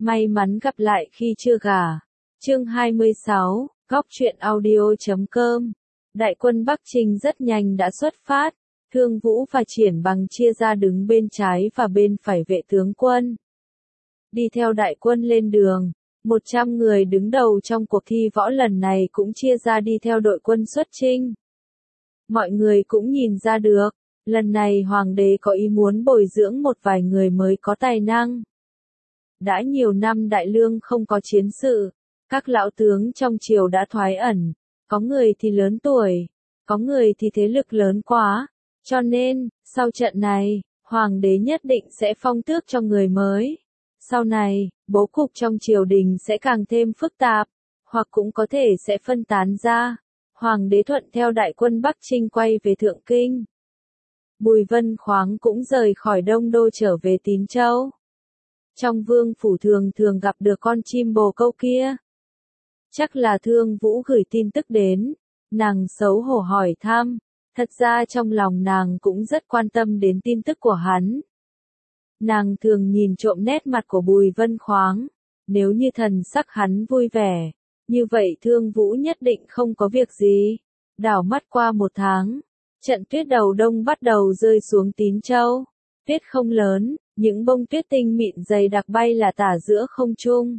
May mắn gặp lại khi chưa gả. Chương 26, Góc truyện audio.com. Đại quân Bắc Trinh rất nhanh đã xuất phát. Thương Vũ và Triển Bằng chia ra đứng bên trái và bên phải vệ tướng quân. Đi theo đại quân lên đường, 100 người đứng đầu trong cuộc thi võ lần này cũng chia ra đi theo đội quân xuất chinh. Mọi người cũng nhìn ra được, lần này hoàng đế có ý muốn bồi dưỡng một vài người mới có tài năng. Đã nhiều năm Đại Lương không có chiến sự, các lão tướng trong triều đã thoái ẩn, có người thì lớn tuổi, có người thì thế lực lớn quá, cho nên, sau trận này, hoàng đế nhất định sẽ phong tước cho người mới. Sau này, bố cục trong triều đình sẽ càng thêm phức tạp, hoặc cũng có thể sẽ phân tán ra. Hoàng đế thuận theo đại quân Bắc Trinh quay về Thượng Kinh. Bùi Vân Khoáng cũng rời khỏi Đông Đô trở về Tín Châu. Trong vương phủ thường thường gặp được con chim bồ câu kia. Chắc là Thương Vũ gửi tin tức đến, nàng xấu hổ hỏi thăm, thật ra trong lòng nàng cũng rất quan tâm đến tin tức của hắn. Nàng thường nhìn trộm nét mặt của Bùi Vân Khoáng, nếu như thần sắc hắn vui vẻ, như vậy Thương Vũ nhất định không có việc gì. Đảo mắt qua 1 tháng, trận tuyết đầu đông bắt đầu rơi xuống Tín Châu. Tuyết không lớn, những bông tuyết tinh mịn dày đặc bay là tả giữa không trung.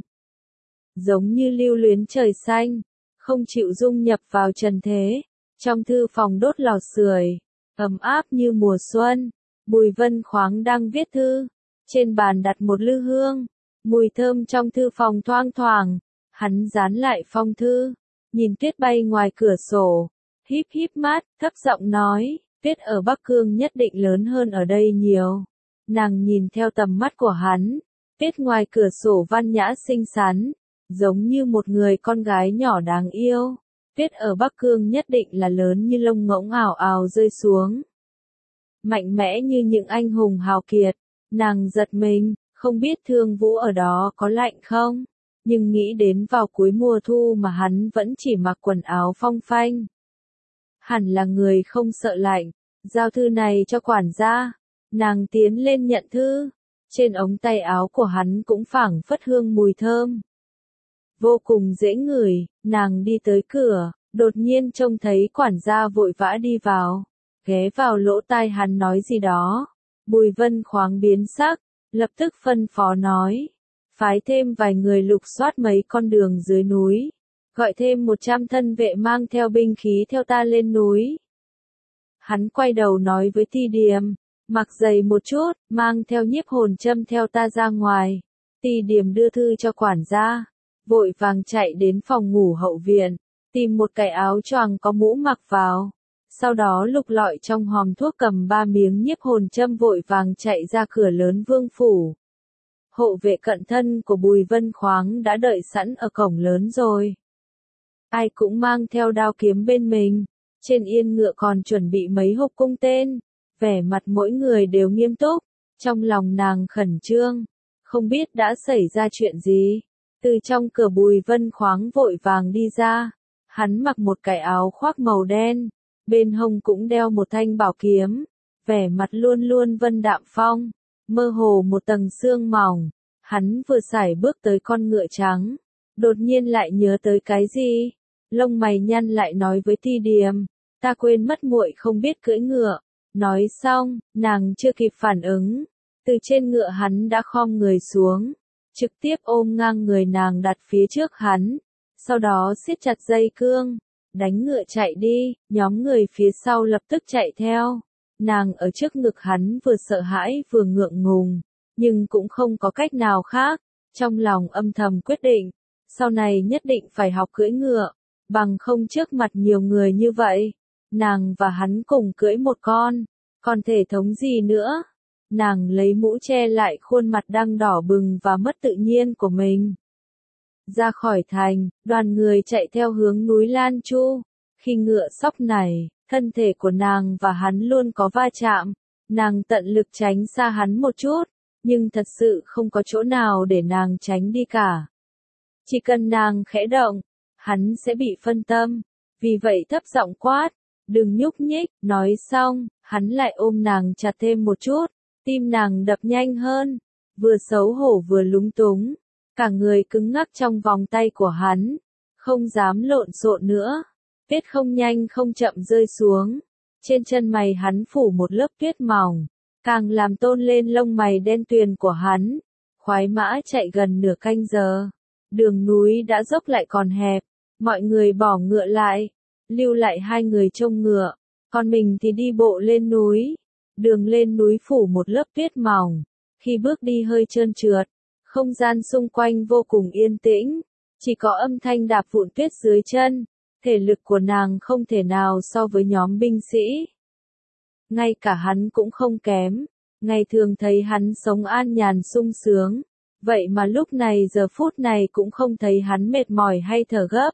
Giống như lưu luyến trời xanh, không chịu dung nhập vào trần thế. Trong thư phòng đốt lò sưởi, ấm áp như mùa xuân. Bùi Vân Khoáng đang viết thư, trên bàn đặt một lư hương, mùi thơm trong thư phòng thoang thoảng. Hắn dán lại phong thư, nhìn tuyết bay ngoài cửa sổ, híp híp mắt, thấp giọng nói, tuyết ở Bắc Cương nhất định lớn hơn ở đây nhiều. Nàng nhìn theo tầm mắt của hắn, tuyết ngoài cửa sổ văn nhã xinh xắn, giống như một người con gái nhỏ đáng yêu. Tuyết ở Bắc Cương nhất định là lớn như lông ngỗng ào ào rơi xuống. Mạnh mẽ như những anh hùng hào kiệt, nàng giật mình, không biết Thương Vũ ở đó có lạnh không? Nhưng nghĩ đến vào cuối mùa thu mà hắn vẫn chỉ mặc quần áo phong phanh. Hẳn là người không sợ lạnh, giao thư này cho quản gia. Nàng tiến lên nhận thư, trên ống tay áo của hắn cũng phảng phất hương mùi thơm. Vô cùng dễ ngửi, nàng đi tới cửa, đột nhiên trông thấy quản gia vội vã đi vào, ghé vào lỗ tai hắn nói gì đó. Bùi Vân Khoáng biến sắc, lập tức phân phó nói. Phái thêm vài người lục soát mấy con đường dưới núi. Gọi thêm 100 thân vệ mang theo binh khí theo ta lên núi. Hắn quay đầu nói với Ti Điềm, mặc giày một chút, mang theo nhiếp hồn châm theo ta ra ngoài. Ti Điềm đưa thư cho quản gia, vội vàng chạy đến phòng ngủ hậu viện, tìm một cái áo choàng có mũ mặc vào. Sau đó lục lọi trong hòm thuốc cầm 3 miếng nhiếp hồn châm vội vàng chạy ra cửa lớn vương phủ. Hộ vệ cận thân của Bùi Vân Khoáng đã đợi sẵn ở cổng lớn rồi. Ai cũng mang theo đao kiếm bên mình, trên yên ngựa còn chuẩn bị mấy hộp cung tên, vẻ mặt mỗi người đều nghiêm túc, trong lòng nàng khẩn trương, không biết đã xảy ra chuyện gì. Từ trong cửa Bùi Vân Khoáng vội vàng đi ra, hắn mặc một cái áo khoác màu đen, bên hông cũng đeo một thanh bảo kiếm, vẻ mặt luôn luôn vân đạm phong. Mơ hồ một tầng sương mỏng, hắn vừa sải bước tới con ngựa trắng, đột nhiên lại nhớ tới cái gì, lông mày nhăn lại nói với Ti Điềm, ta quên mất muội không biết cưỡi ngựa. Nói xong, nàng chưa kịp phản ứng, từ trên ngựa hắn đã khom người xuống, trực tiếp ôm ngang người nàng đặt phía trước hắn, sau đó siết chặt dây cương, đánh ngựa chạy đi, nhóm người phía sau lập tức chạy theo. Nàng ở trước ngực hắn vừa sợ hãi vừa ngượng ngùng, nhưng cũng không có cách nào khác, trong lòng âm thầm quyết định, sau này nhất định phải học cưỡi ngựa, bằng không trước mặt nhiều người như vậy, nàng và hắn cùng cưỡi một con, còn thể thống gì nữa. Nàng lấy mũ che lại khuôn mặt đang đỏ bừng và mất tự nhiên của mình. Ra khỏi thành, đoàn người chạy theo hướng núi Lan Chu, khi ngựa sóc này. Thân thể của nàng và hắn luôn có va chạm, nàng tận lực tránh xa hắn một chút, nhưng thật sự không có chỗ nào để nàng tránh đi cả. Chỉ cần nàng khẽ động, hắn sẽ bị phân tâm, vì vậy thấp giọng quát, đừng nhúc nhích. Nói xong, hắn lại ôm nàng chặt thêm một chút, tim nàng đập nhanh hơn, vừa xấu hổ vừa lúng túng. cả người cứng ngắc trong vòng tay của hắn, không dám lộn xộn nữa. Tuyết không nhanh không chậm rơi xuống, trên chân mày hắn phủ một lớp tuyết mỏng, càng làm tôn lên lông mày đen tuyền của hắn. Khoái mã chạy gần nửa canh giờ, đường núi đã dốc lại còn hẹp, mọi người bỏ ngựa lại, lưu lại hai người trông ngựa, còn mình thì đi bộ lên núi. Đường lên núi phủ một lớp tuyết mỏng, khi bước đi hơi trơn trượt, không gian xung quanh vô cùng yên tĩnh, chỉ có âm thanh đạp vụn tuyết dưới chân. Thể lực của nàng không thể nào so với nhóm binh sĩ. Ngay cả hắn cũng không kém, ngày thường thấy hắn sống an nhàn sung sướng, vậy mà lúc này giờ phút này cũng không thấy hắn mệt mỏi hay thở gấp.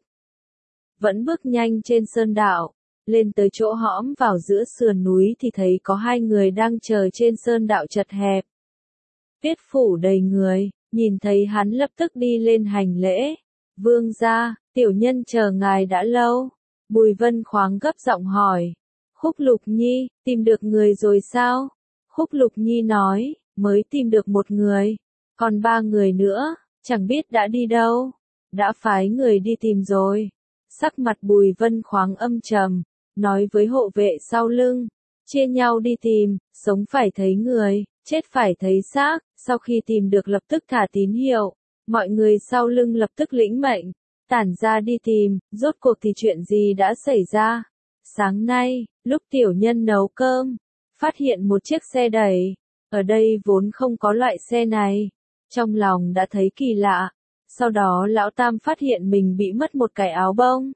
Vẫn bước nhanh trên sơn đạo, lên tới chỗ hõm vào giữa sườn núi thì thấy có hai người đang chờ trên sơn đạo chật hẹp. Tuyết phủ đầy người, nhìn thấy hắn lập tức đi lên hành lễ. Vương gia, tiểu nhân chờ ngài đã lâu. Bùi Vân Khoáng gấp giọng hỏi. Khúc Lục Nhi, tìm được người rồi sao? Khúc Lục Nhi nói, mới tìm được một người, còn ba người nữa, chẳng biết đã đi đâu. Đã phái người đi tìm rồi. Sắc mặt Bùi Vân Khoáng âm trầm, nói với hộ vệ sau lưng, chia nhau đi tìm, sống phải thấy người, chết phải thấy xác. Sau khi tìm được lập tức thả tín hiệu, mọi người sau lưng lập tức lĩnh mệnh, tản ra đi tìm. Rốt cuộc thì chuyện gì đã xảy ra? Sáng nay, lúc tiểu nhân nấu cơm, phát hiện một chiếc xe đẩy, ở đây vốn không có loại xe này, trong lòng đã thấy kỳ lạ. Sau đó lão tam phát hiện mình bị mất một cái áo bông.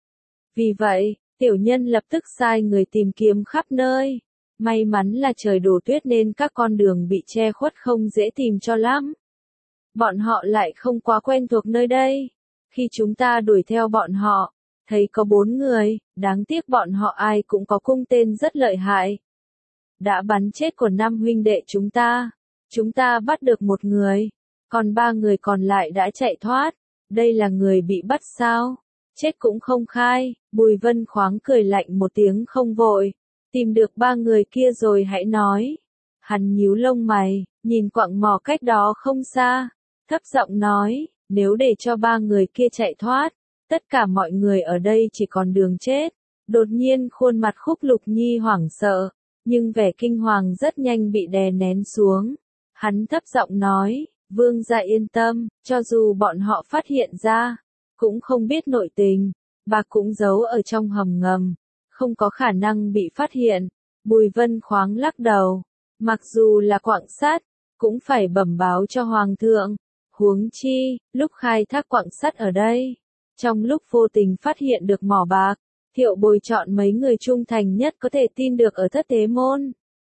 Vì vậy, tiểu nhân lập tức sai người tìm kiếm khắp nơi. May mắn là trời đổ tuyết nên các con đường bị che khuất không dễ tìm cho lắm. Bọn họ lại không quá quen thuộc nơi đây. Khi chúng ta đuổi theo bọn họ, thấy có 4 người, đáng tiếc bọn họ ai cũng có cung tên rất lợi hại. Đã bắn chết của 5 huynh đệ chúng ta bắt được một người, còn 3 người còn lại đã chạy thoát. Đây là người bị bắt sao? Chết cũng không khai. Bùi Vân Khoáng cười lạnh một tiếng không vội. Tìm được 3 người kia rồi hãy nói. Hắn nhíu lông mày, nhìn quặng mỏ cách đó không xa, thấp giọng nói, nếu để cho 3 người kia chạy thoát, tất cả mọi người ở đây chỉ còn đường chết. Đột nhiên khuôn mặt Khúc Lục Nhi hoảng sợ, nhưng vẻ kinh hoàng rất nhanh bị đè nén xuống. Hắn thấp giọng nói, vương gia yên tâm, cho dù bọn họ phát hiện ra, cũng không biết nội tình, bạc cũng giấu ở trong hầm ngầm, không có khả năng bị phát hiện. Bùi Vân Khoáng lắc đầu, mặc dù là quặng sắt, cũng phải bẩm báo cho hoàng thượng. Huống chi, lúc khai thác quặng sắt ở đây, trong lúc vô tình phát hiện được mỏ bạc, Thiệu Bồi chọn mấy người trung thành nhất có thể tin được ở Thất Thế Môn.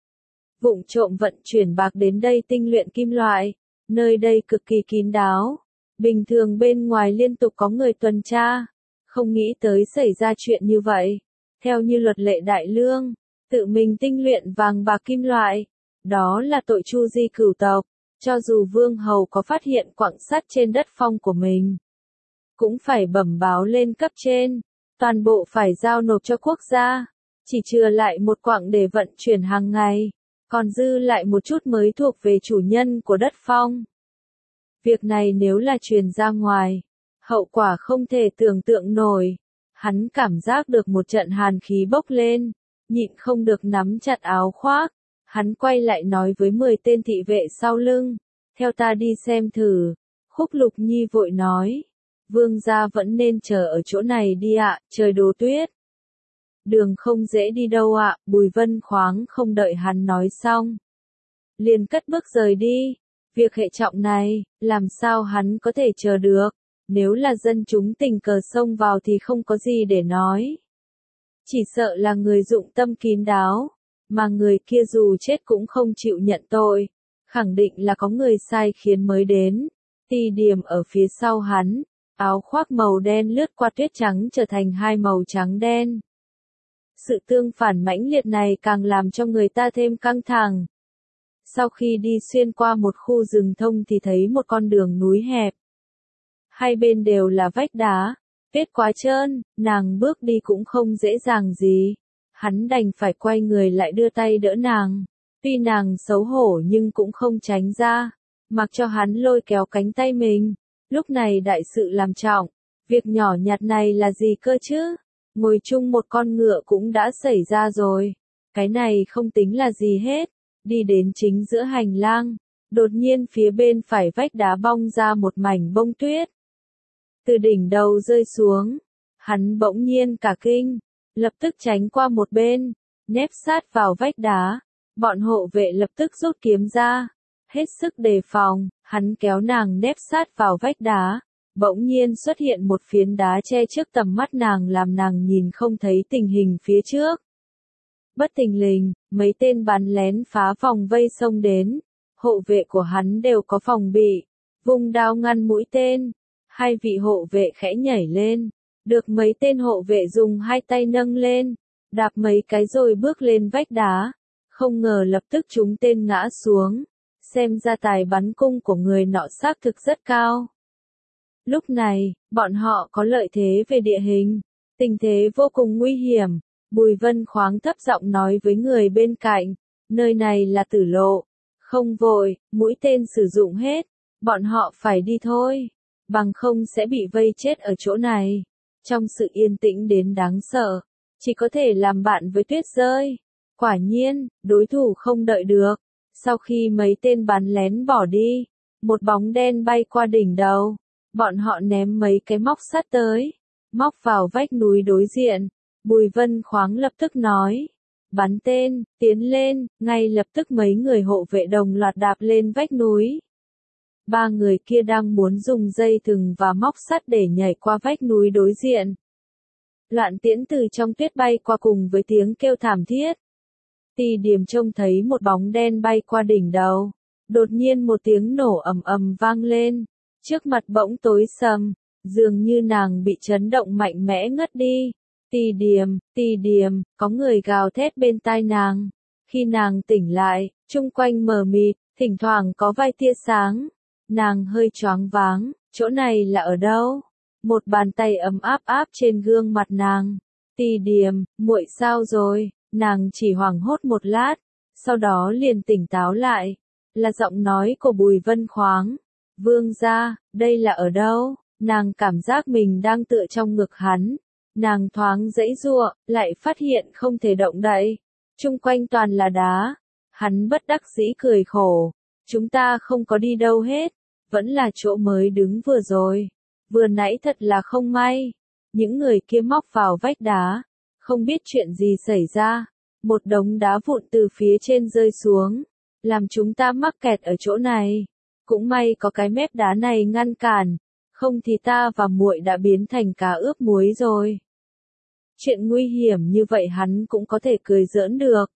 Vụng trộm vận chuyển bạc đến đây tinh luyện kim loại, nơi đây cực kỳ kín đáo. Bình thường bên ngoài liên tục có người tuần tra, không nghĩ tới xảy ra chuyện như vậy. Theo như luật lệ đại lương, tự mình tinh luyện vàng bạc kim loại, đó là tội chu di cửu tộc. Cho dù vương hầu có phát hiện quặng sắt trên đất phong của mình, cũng phải bẩm báo lên cấp trên, toàn bộ phải giao nộp cho quốc gia, chỉ chừa lại một quặng để vận chuyển hàng ngày, còn dư lại một chút mới thuộc về chủ nhân của đất phong. Việc này nếu là truyền ra ngoài, hậu quả không thể tưởng tượng nổi. Hắn cảm giác được một trận hàn khí bốc lên, nhịn không được nắm chặt áo khoác. Hắn quay lại nói với 10 tên thị vệ sau lưng, theo ta đi xem thử. Khúc Lục Nhi vội nói, vương gia vẫn nên chờ ở chỗ này đi ạ, trời đổ tuyết. Đường không dễ đi đâu ạ. Bùi Vân Khoáng không đợi hắn nói xong, liền cất bước rời đi. Việc hệ trọng này, làm sao hắn có thể chờ được, nếu là dân chúng tình cờ xông vào thì không có gì để nói. Chỉ sợ là người dụng tâm kín đáo, mà người kia dù chết cũng không chịu nhận tội, khẳng định là có người sai khiến mới đến. Ti Điểm ở phía sau hắn, áo khoác màu đen lướt qua tuyết trắng trở thành hai màu trắng đen. Sự tương phản mãnh liệt này càng làm cho người ta thêm căng thẳng. Sau khi đi xuyên qua một khu rừng thông thì thấy một con đường núi hẹp. Hai bên đều là vách đá, tuyết quá trơn, nàng bước đi cũng không dễ dàng gì. Hắn đành phải quay người lại đưa tay đỡ nàng. Tuy nàng xấu hổ nhưng cũng không tránh ra. mặc cho hắn lôi kéo cánh tay mình. Lúc này đại sự làm trọng, việc nhỏ nhặt này là gì cơ chứ? Ngồi chung một con ngựa cũng đã xảy ra rồi. Cái này không tính là gì hết. Đi đến chính giữa hành lang, đột nhiên phía bên phải vách đá bong ra một mảnh bông tuyết. Từ đỉnh đầu rơi xuống, hắn bỗng nhiên cả kinh, lập tức tránh qua một bên, nép sát vào vách đá. Bọn hộ vệ lập tức rút kiếm ra, hết sức đề phòng, hắn kéo nàng nép sát vào vách đá. Bỗng nhiên xuất hiện một phiến đá che trước tầm mắt nàng làm nàng nhìn không thấy tình hình phía trước. Bất thình lình, mấy tên bắn lén phá vòng vây xông đến. Hộ vệ của hắn đều có phòng bị, vùng đao ngăn mũi tên. Hai vị hộ vệ khẽ nhảy lên, được mấy tên hộ vệ dùng hai tay nâng lên, đạp mấy cái rồi bước lên vách đá. Không ngờ lập tức chúng tên ngã xuống, xem ra tài bắn cung của người nọ xác thực rất cao. Lúc này, bọn họ có lợi thế về địa hình, tình thế vô cùng nguy hiểm. Bùi Vân Khoáng thấp giọng nói với người bên cạnh, nơi này là tử lộ, không vội, mũi tên sử dụng hết, bọn họ phải đi thôi, bằng không sẽ bị vây chết ở chỗ này. Trong sự yên tĩnh đến đáng sợ, chỉ có thể làm bạn với tuyết rơi. Quả nhiên, đối thủ không đợi được. Sau khi mấy tên bắn lén bỏ đi, một bóng đen bay qua đỉnh đầu. Bọn họ ném mấy cái móc sắt tới, móc vào vách núi đối diện. Bùi Vân Khoáng lập tức nói, bắn tên, tiến lên, ngay lập tức mấy người hộ vệ đồng loạt đạp lên vách núi. Ba người kia đang muốn dùng dây thừng và móc sắt để nhảy qua vách núi đối diện. Loạn tiễn từ trong tuyết bay qua cùng với tiếng kêu thảm thiết. Tỳ Điềm trông thấy một bóng đen bay qua đỉnh đầu. Đột nhiên một tiếng nổ ầm ầm vang lên. Trước mặt bỗng tối sầm, dường như nàng bị chấn động mạnh mẽ ngất đi. Tỳ Điềm, có người gào thét bên tai nàng. Khi nàng tỉnh lại, chung quanh mờ mịt, thỉnh thoảng có vài tia sáng. Nàng hơi choáng váng, chỗ này là ở đâu? Một bàn tay ấm áp áp trên gương mặt nàng. Tỳ Điềm, muội sao rồi? Nàng chỉ hoảng hốt một lát, sau đó liền tỉnh táo lại. Là giọng nói của Bùi Vân Khoáng. Vương gia, đây là ở đâu? Nàng cảm giác mình đang tựa trong ngực hắn. Nàng thoáng giãy giụa, lại phát hiện không thể động đậy. Chung quanh toàn là đá. Hắn bất đắc dĩ cười khổ. Chúng ta không có đi đâu hết. Vẫn là chỗ mới đứng vừa rồi. Vừa nãy thật là không may. Những người kia móc vào vách đá. Không biết chuyện gì xảy ra. Một đống đá vụn từ phía trên rơi xuống. Làm chúng ta mắc kẹt ở chỗ này. Cũng may có cái mép đá này ngăn cản. Không thì ta và muội đã biến thành cá ướp muối rồi. Chuyện nguy hiểm như vậy hắn cũng có thể cười giỡn được.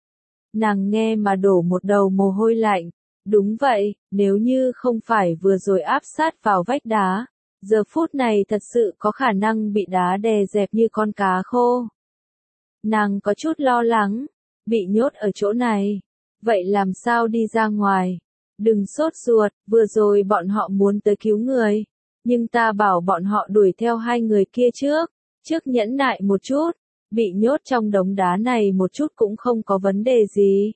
Nàng nghe mà đổ một đầu mồ hôi lạnh. Đúng vậy, nếu như không phải vừa rồi áp sát vào vách đá, giờ phút này thật sự có khả năng bị đá đè dẹp như con cá khô. Nàng có chút lo lắng, bị nhốt ở chỗ này. Vậy làm sao đi ra ngoài? Đừng sốt ruột, vừa rồi bọn họ muốn tới cứu người. Nhưng ta bảo bọn họ đuổi theo hai người kia trước. Trước nhẫn nại một chút, bị nhốt trong đống đá này một chút cũng không có vấn đề gì.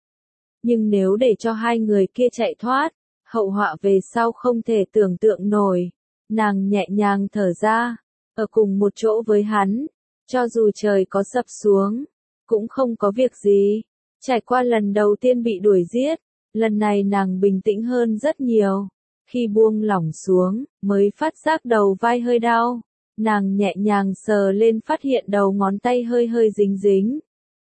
Nhưng nếu để cho hai người kia chạy thoát, hậu họa về sau không thể tưởng tượng nổi. Nàng nhẹ nhàng thở ra, ở cùng một chỗ với hắn, cho dù trời có sập xuống, cũng không có việc gì. Trải qua lần đầu tiên bị đuổi giết, lần này nàng bình tĩnh hơn rất nhiều. Khi buông lỏng xuống, mới phát giác đầu vai hơi đau. Nàng nhẹ nhàng sờ lên phát hiện đầu ngón tay hơi hơi dính dính.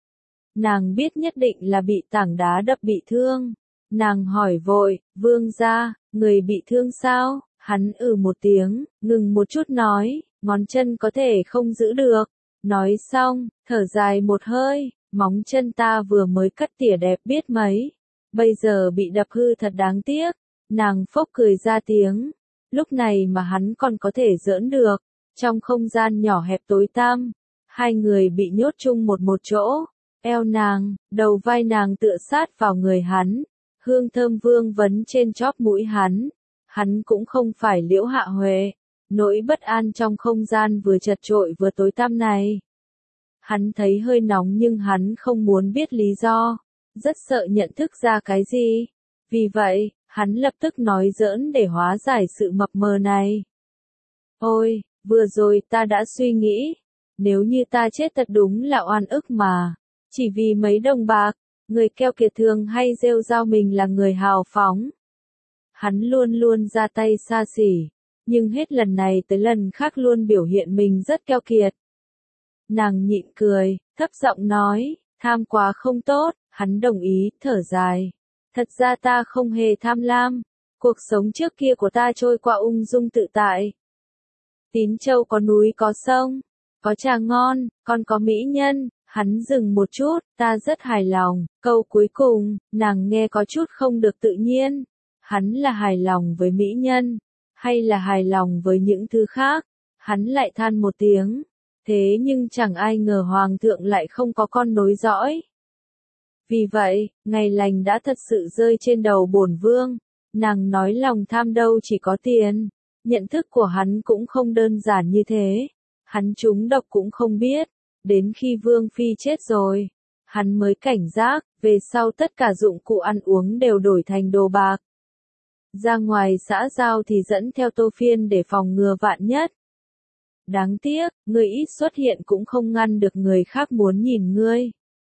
Nàng biết nhất định là bị tảng đá đập bị thương. Nàng hỏi vội, vương gia, người bị thương sao? Hắn một tiếng, ngừng một chút nói, ngón chân có thể không giữ được. Nói xong, thở dài một hơi, móng chân ta vừa mới cắt tỉa đẹp biết mấy. Bây giờ bị đập hư thật đáng tiếc. Nàng phốc cười ra tiếng. Lúc này mà hắn còn có thể giỡn được. Trong không gian nhỏ hẹp tối tăm, hai người bị nhốt chung một chỗ. Eo nàng, đầu vai nàng tựa sát vào người hắn. Hương thơm vương vấn trên chóp mũi hắn. Hắn cũng không phải Liễu Hạ Huệ. Nỗi bất an trong không gian vừa chật chội vừa tối tăm này. Hắn thấy hơi nóng nhưng hắn không muốn biết lý do. Rất sợ nhận thức ra cái gì. Vì vậy, Hắn lập tức nói giỡn để hóa giải sự mập mờ này. Ôi, vừa rồi ta đã suy nghĩ, nếu như ta chết thật đúng là oan ức mà, chỉ vì mấy đồng bạc, người keo kiệt thường hay rêu rao mình là người hào phóng. Hắn luôn luôn ra tay xa xỉ, nhưng hết lần này tới lần khác luôn biểu hiện mình rất keo kiệt. Nàng nhịn cười, thấp giọng nói, tham quá không tốt, hắn đồng ý, thở dài. Thật ra ta không hề tham lam, cuộc sống trước kia của ta trôi qua ung dung tự tại. Tín Châu có núi có sông, có trà ngon, còn có mỹ nhân. Hắn dừng một chút, ta rất hài lòng. Câu cuối cùng, nàng nghe có chút không được tự nhiên. Hắn là hài lòng với mỹ nhân, hay là hài lòng với những thứ khác? Hắn lại than một tiếng. Thế nhưng chẳng ai ngờ hoàng thượng lại không có con nối dõi. Vì vậy, ngày lành đã thật sự rơi trên đầu bổn vương. Nàng nói lòng tham đâu chỉ có tiền. Nhận thức của hắn cũng không đơn giản như thế. Hắn trúng độc cũng không biết. Đến khi vương phi chết rồi, hắn mới cảnh giác, về sau tất cả dụng cụ ăn uống đều đổi thành đồ bạc. Ra ngoài xã giao thì dẫn theo Tô Phiên để phòng ngừa vạn nhất. Đáng tiếc, người ít xuất hiện cũng không ngăn được người khác muốn nhìn ngươi.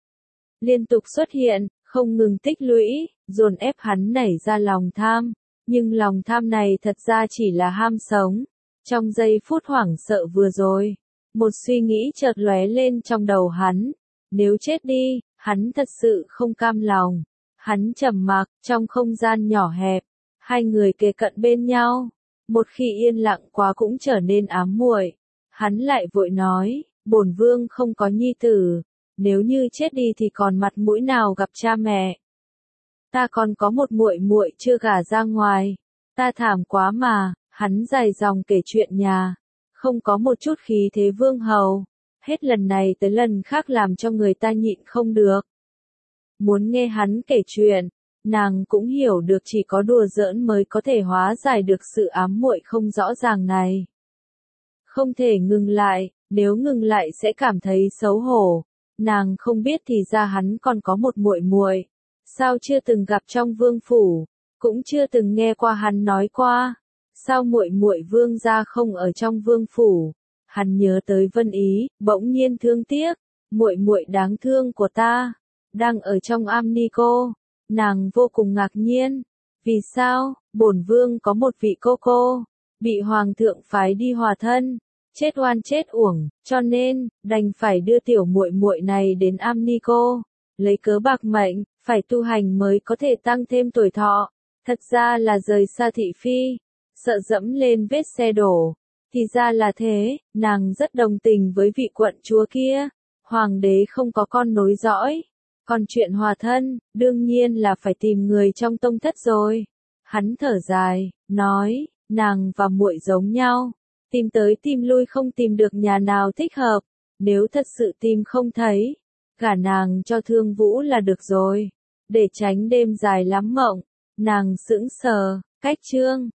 Liên tục xuất hiện, không ngừng tích lũy, dồn ép hắn nảy ra lòng tham. Nhưng lòng tham này thật ra chỉ là ham sống. Trong giây phút hoảng sợ vừa rồi, một suy nghĩ chợt lóe lên trong đầu hắn. Nếu chết đi, hắn thật sự không cam lòng. Hắn trầm mặc, trong không gian nhỏ hẹp. Hai người kề cận bên nhau. Một khi yên lặng quá cũng trở nên ám muội. Hắn lại vội nói, bổn vương không có nhi tử. Nếu như chết đi thì còn mặt mũi nào gặp cha mẹ. Ta còn có một muội muội chưa gả ra ngoài. Ta thảm quá mà. Hắn dài dòng kể chuyện nhà. Không có một chút khí thế vương hầu. Hết lần này tới lần khác làm cho người ta nhịn không được. Muốn nghe hắn kể chuyện, nàng cũng hiểu được chỉ có đùa giỡn mới có thể hóa giải được sự ám muội không rõ ràng này. Không thể ngừng lại, nếu ngừng lại sẽ cảm thấy xấu hổ. Nàng không biết thì ra hắn còn có một muội muội. Sao chưa từng gặp trong vương phủ, cũng chưa từng nghe qua hắn nói qua. Sao muội muội vương gia không ở trong vương phủ? Hắn nhớ tới Vân Ý, bỗng nhiên thương tiếc, muội muội đáng thương của ta, đang ở trong am ni cô. Nàng vô cùng ngạc nhiên. Vì sao? Bổn vương có một vị cô, bị hoàng thượng phái đi hòa thân, chết oan chết uổng, cho nên đành phải đưa tiểu muội muội này đến am ni cô, lấy cớ bạc mệnh, phải tu hành mới có thể tăng thêm tuổi thọ. Thật ra là rời xa thị phi, sợ dẫm lên vết xe đổ. Thì ra là thế, nàng rất đồng tình với vị quận chúa kia. Hoàng đế không có con nối dõi. Còn chuyện hòa thân, đương nhiên là phải tìm người trong tông thất rồi. Hắn thở dài, nói, nàng và muội giống nhau. Tìm tới tìm lui không tìm được nhà nào thích hợp. Nếu thật sự tìm không thấy, gả nàng cho Thương Vũ là được rồi. Để tránh đêm dài lắm mộng. Nàng sững sờ, cách chương.